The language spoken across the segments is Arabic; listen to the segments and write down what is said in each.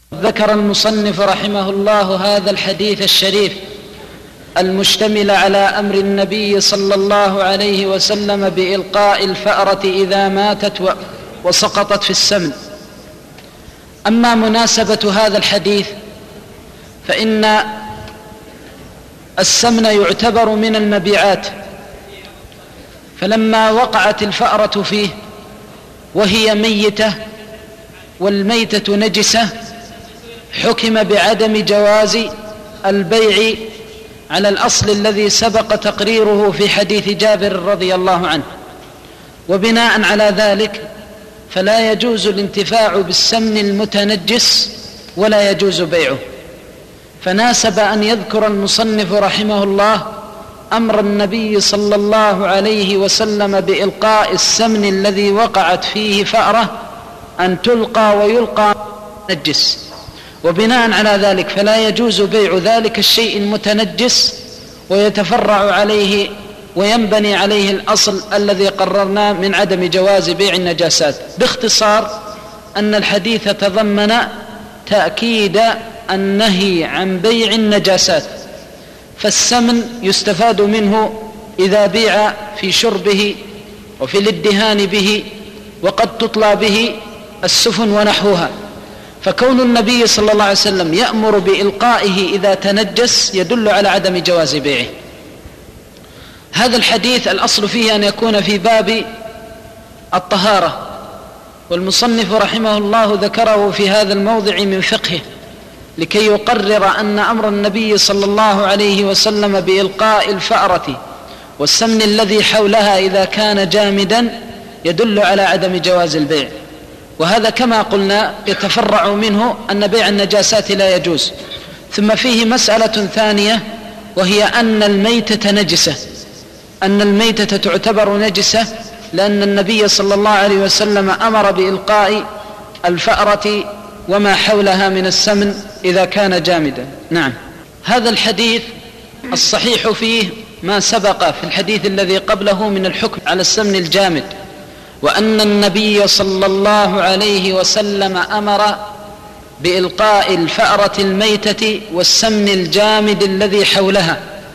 ذكر المصنف رحمه الله هذا الحديث الشريف المشتمل على أمر النبي صلى الله عليه وسلم بإلقاء الفأرة إذا ماتت وسقطت في السمن. أما مناسبة هذا الحديث فإن السمن يعتبر من المبيعات، فلما وقعت الفأرة فيه وهي ميتة والميتة نجسة حكم بعدم جواز البيع على الأصل الذي سبق تقريره في حديث جابر رضي الله عنه، وبناء على ذلك فلا يجوز الانتفاع بالسمن المتنجس ولا يجوز بيعه. فناسب أن يذكر المصنف رحمه الله أمر النبي صلى الله عليه وسلم بإلقاء السمن الذي وقعت فيه فأرة أن تلقى ويلقى نجس، وبناء على ذلك فلا يجوز بيع ذلك الشيء المتنجس، ويتفرع عليه وينبني عليه الأصل الذي قررناه من عدم جواز بيع النجاسات. باختصار أن الحديث تضمن تأكيد النهي عن بيع النجاسات، فالسمن يستفاد منه إذا بيع في شربه وفي الادهان به، وقد تطلى به السفن ونحوها، فكون النبي صلى الله عليه وسلم يأمر بإلقائه إذا تنجس يدل على عدم جواز بيعه. هذا الحديث الأصل فيه أن يكون في باب الطهارة، والمصنف رحمه الله ذكره في هذا الموضع من فقهه لكي يقرر أن أمر النبي صلى الله عليه وسلم بإلقاء الفأرة والسمن الذي حولها إذا كان جامدا يدل على عدم جواز البيع. وهذا كما قلنا يتفرع منه أن بيع النجاسات لا يجوز. ثم فيه مسألة ثانية، وهي أن الميتة نجسة، أن الميتة تعتبر نجسة لأن النبي صلى الله عليه وسلم أمر بإلقاء الفأرة وما حولها من السمن إذا كان جامدا. نعم، هذا الحديث الصحيح فيه ما سبق في الحديث الذي قبله من الحكم على السمن الجامد، وأن النبي صلى الله عليه وسلم أمر بإلقاء الفأرة الميتة والسمن الجامد الذي حولها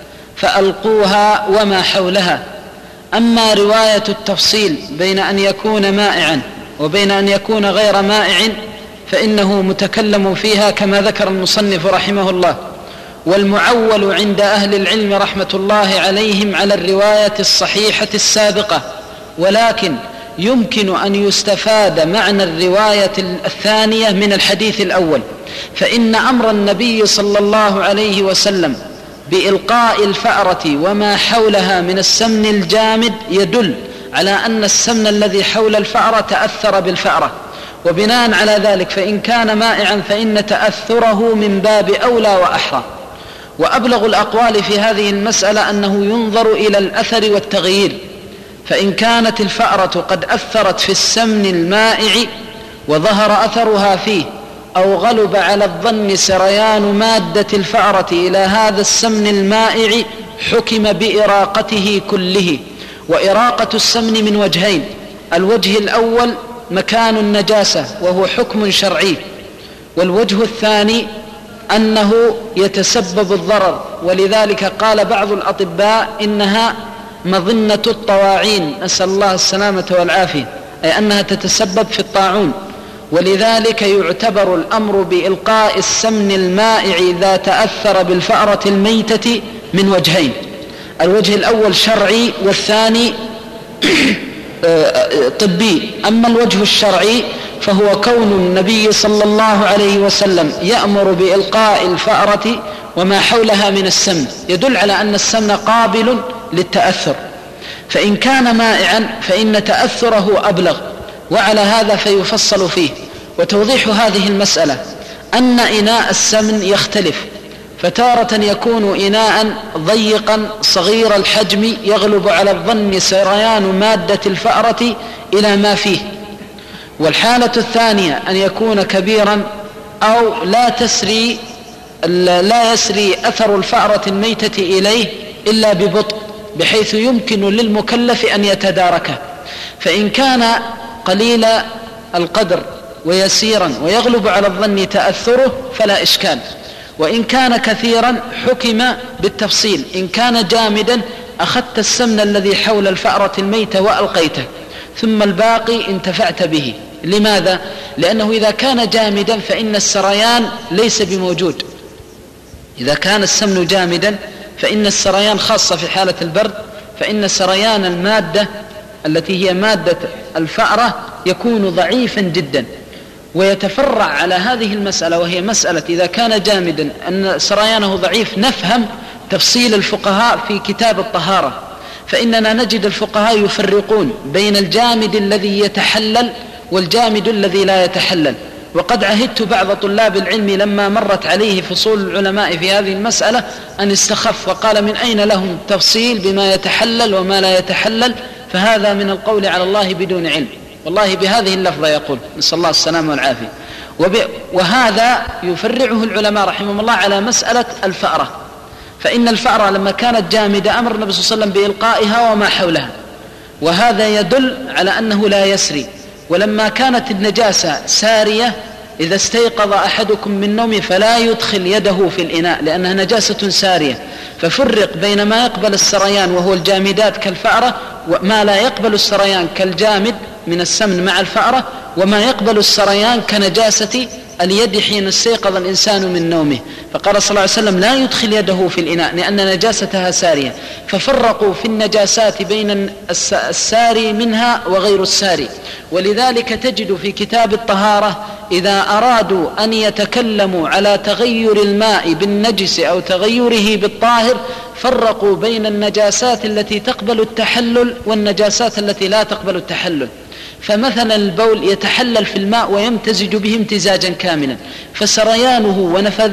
فألقوها وما حولها. أما رواية التفصيل بين أن يكون مائعا وبين أن يكون غير مائع فإنه متكلم فيها كما ذكر المصنف رحمه الله، والمعول عند أهل العلم رحمة الله عليهم على الرواية الصحيحة السابقة، ولكن يمكن أن يستفاد معنى الرواية الثانية من الحديث الأول، فإن أمر النبي صلى الله عليه وسلم بإلقاء الفأرة وما حولها من السمن الجامد يدل على أن السمن الذي حول الفأرة تأثر بالفأرة، وبناء على ذلك فإن كان مائعا فإن تأثره من باب أولى وأحرى. وأبلغ الأقوال في هذه المسألة أنه ينظر إلى الأثر والتغيير، فإن كانت الفأرة قد أثرت في السمن المائع وظهر أثرها فيه أو غلب على الظن سريان مادة الفأرة إلى هذا السمن المائع حكم بإراقته كله. وإراقة السمن من وجهين: الوجه الأول مكان النجاسة وهو حكم شرعي، والوجه الثاني أنه يتسبب الضرر، ولذلك قال بعض الأطباء إنها مظنة الطواعين، نسأل الله السلامة والعافية، أي أنها تتسبب في الطاعون. ولذلك يعتبر الأمر بإلقاء السمن المائع إذا تأثر بالفأرة الميتة من وجهين: الوجه الأول شرعي والثاني طبي. أما الوجه الشرعي فهو كون النبي صلى الله عليه وسلم يأمر بإلقاء الفأرة وما حولها من السمن يدل على أن السمن قابل للتأثر، فإن كان مائعا فإن تأثره أبلغ، وعلى هذا فيفصل فيه. وتوضيح هذه المسألة أن إناء السمن يختلف، فتارة يكون إناء ضيقا صغير الحجم يغلب على الظن سريان مادة الفأرة إلى ما فيه، والحالة الثانية أن يكون كبيرا أو لا يسري أثر الفأرة الميتة إليه إلا ببطء بحيث يمكن للمكلف أن يتداركه. فإن كان قليل القدر ويسيرا ويغلب على الظن تأثره فلا إشكال، وإن كان كثيرا حكم بالتفصيل. إن كان جامدا أخذت السمن الذي حول الفأرة الميتة وألقيته، ثم الباقي انتفعت به. لماذا؟ لأنه إذا كان جامدا فإن السريان ليس بموجود. إذا كان السمن جامدا فإن السريان، خاصة في حالة البرد، فإن سريان المادة التي هي مادة الفأرة يكون ضعيفا جدا. ويتفرع على هذه المسألة، وهي مسألة إذا كان جامدا أن سريانه ضعيف، نفهم تفصيل الفقهاء في كتاب الطهارة. فإننا نجد الفقهاء يفرقون بين الجامد الذي يتحلل والجامد الذي لا يتحلل. وقد عهدت بعض طلاب العلم لما مرت عليه فصول العلماء في هذه المسألة أن استخف وقال: من أين لهم تفصيل بما يتحلل وما لا يتحلل؟ فهذا من القول على الله بدون علم. والله بهذه اللفظة يقول، نسأل الله السلامة والعافية. وهذا يفرعه العلماء رحمهم الله على مسألة الفأرة. فإن الفأرة لما كانت جامدة أمر النبي صلى الله عليه وسلم بإلقائها وما حولها، وهذا يدل على أنه لا يسري. ولما كانت النجاسة سارية، إذا استيقظ أحدكم من نومه فلا يدخل يده في الإناء لأنها نجاسة سارية. ففرق بين ما يقبل السريان وهو الجامدات كالفأرة، وما لا يقبل السريان كالجامد من السمن مع الفأرة، وما يقبل السريان كنجاسة اليد حين استيقظ الإنسان من نومه. فقال صلى الله عليه وسلم: لا يدخل يده في الإناء لأن نجاستها سارية. ففرقوا في النجاسات بين الساري منها وغير الساري. ولذلك تجد في كتاب الطهارة إذا أرادوا أن يتكلموا على تغير الماء بالنجس أو تغيره بالطاهر، فرقوا بين النجاسات التي تقبل التحلل والنجاسات التي لا تقبل التحلل. فمثلا البول يتحلل في الماء ويمتزج به امتزاجا كاملا، فسريانه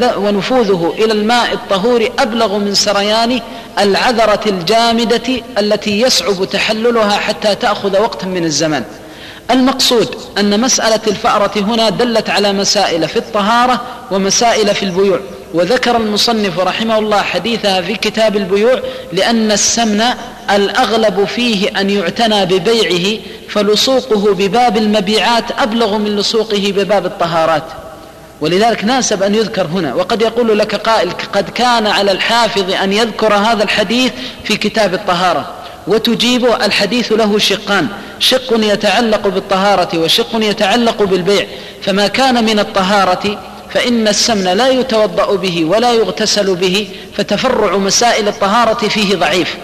ونفوذه إلى الماء الطهور أبلغ من سريان العذرة الجامدة التي يصعب تحللها حتى تأخذ وقتا من الزمان. المقصود أن مسألة الفأرة هنا دلت على مسائل في الطهارة ومسائل في البيوع. وذكر المصنف رحمه الله حديثها في كتاب البيوع لأن السمن الأغلب فيه أن يعتنى ببيعه، فلصوقه بباب المبيعات أبلغ من لصوقه بباب الطهارات. ولذلك ناسب أن يذكر هنا. وقد يقول لك قائل: قد كان على الحافظ أن يذكر هذا الحديث في كتاب الطهارة. وتجيب: الحديث له شقان، شق يتعلق بالطهارة وشق يتعلق بالبيع. فما كان من الطهارة فإن السمن لا يتوضأ به ولا يغتسل به، فتفرع مسائل الطهارة فيه ضعيف.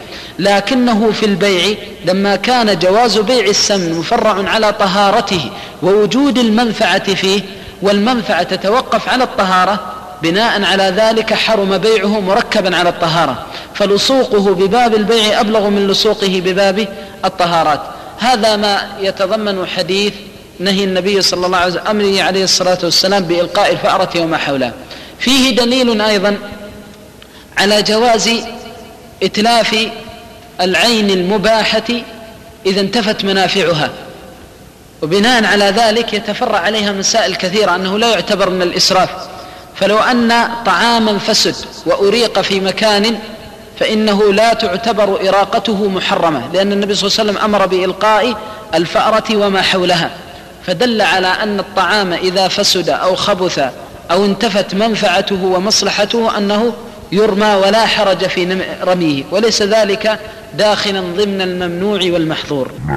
لكنه في البيع لما كان جواز بيع السمن مفرع على طهارته ووجود المنفعة فيه، والمنفعة تتوقف على الطهارة، بناء على ذلك حرم بيعه مركبا على الطهارة، فلصوقه بباب البيع أبلغ من لصوقه بباب الطهارات. هذا ما يتضمن حديث نهي النبي صلى الله عليه وسلم أمره عليه الصلاة والسلام بإلقاء الفأرة وما حولها. فيه دليل أيضا على جواز إتلاف العين المباحة إذا انتفت منافعها، وبناء على ذلك يتفرع عليها مسائل كثيرة، أنه لا يعتبر من الإسراف. فلو أن طعاما فسد وأريق في مكان فإنه لا تعتبر إراقته محرمة، لأن النبي صلى الله عليه وسلم أمر بإلقاء الفأرة وما حولها. فدل على أن الطعام إذا فسد أو خبث أو انتفت منفعته ومصلحته أنه يرمى ولا حرج في رميه، وليس ذلك داخلا ضمن الممنوع والمحظور.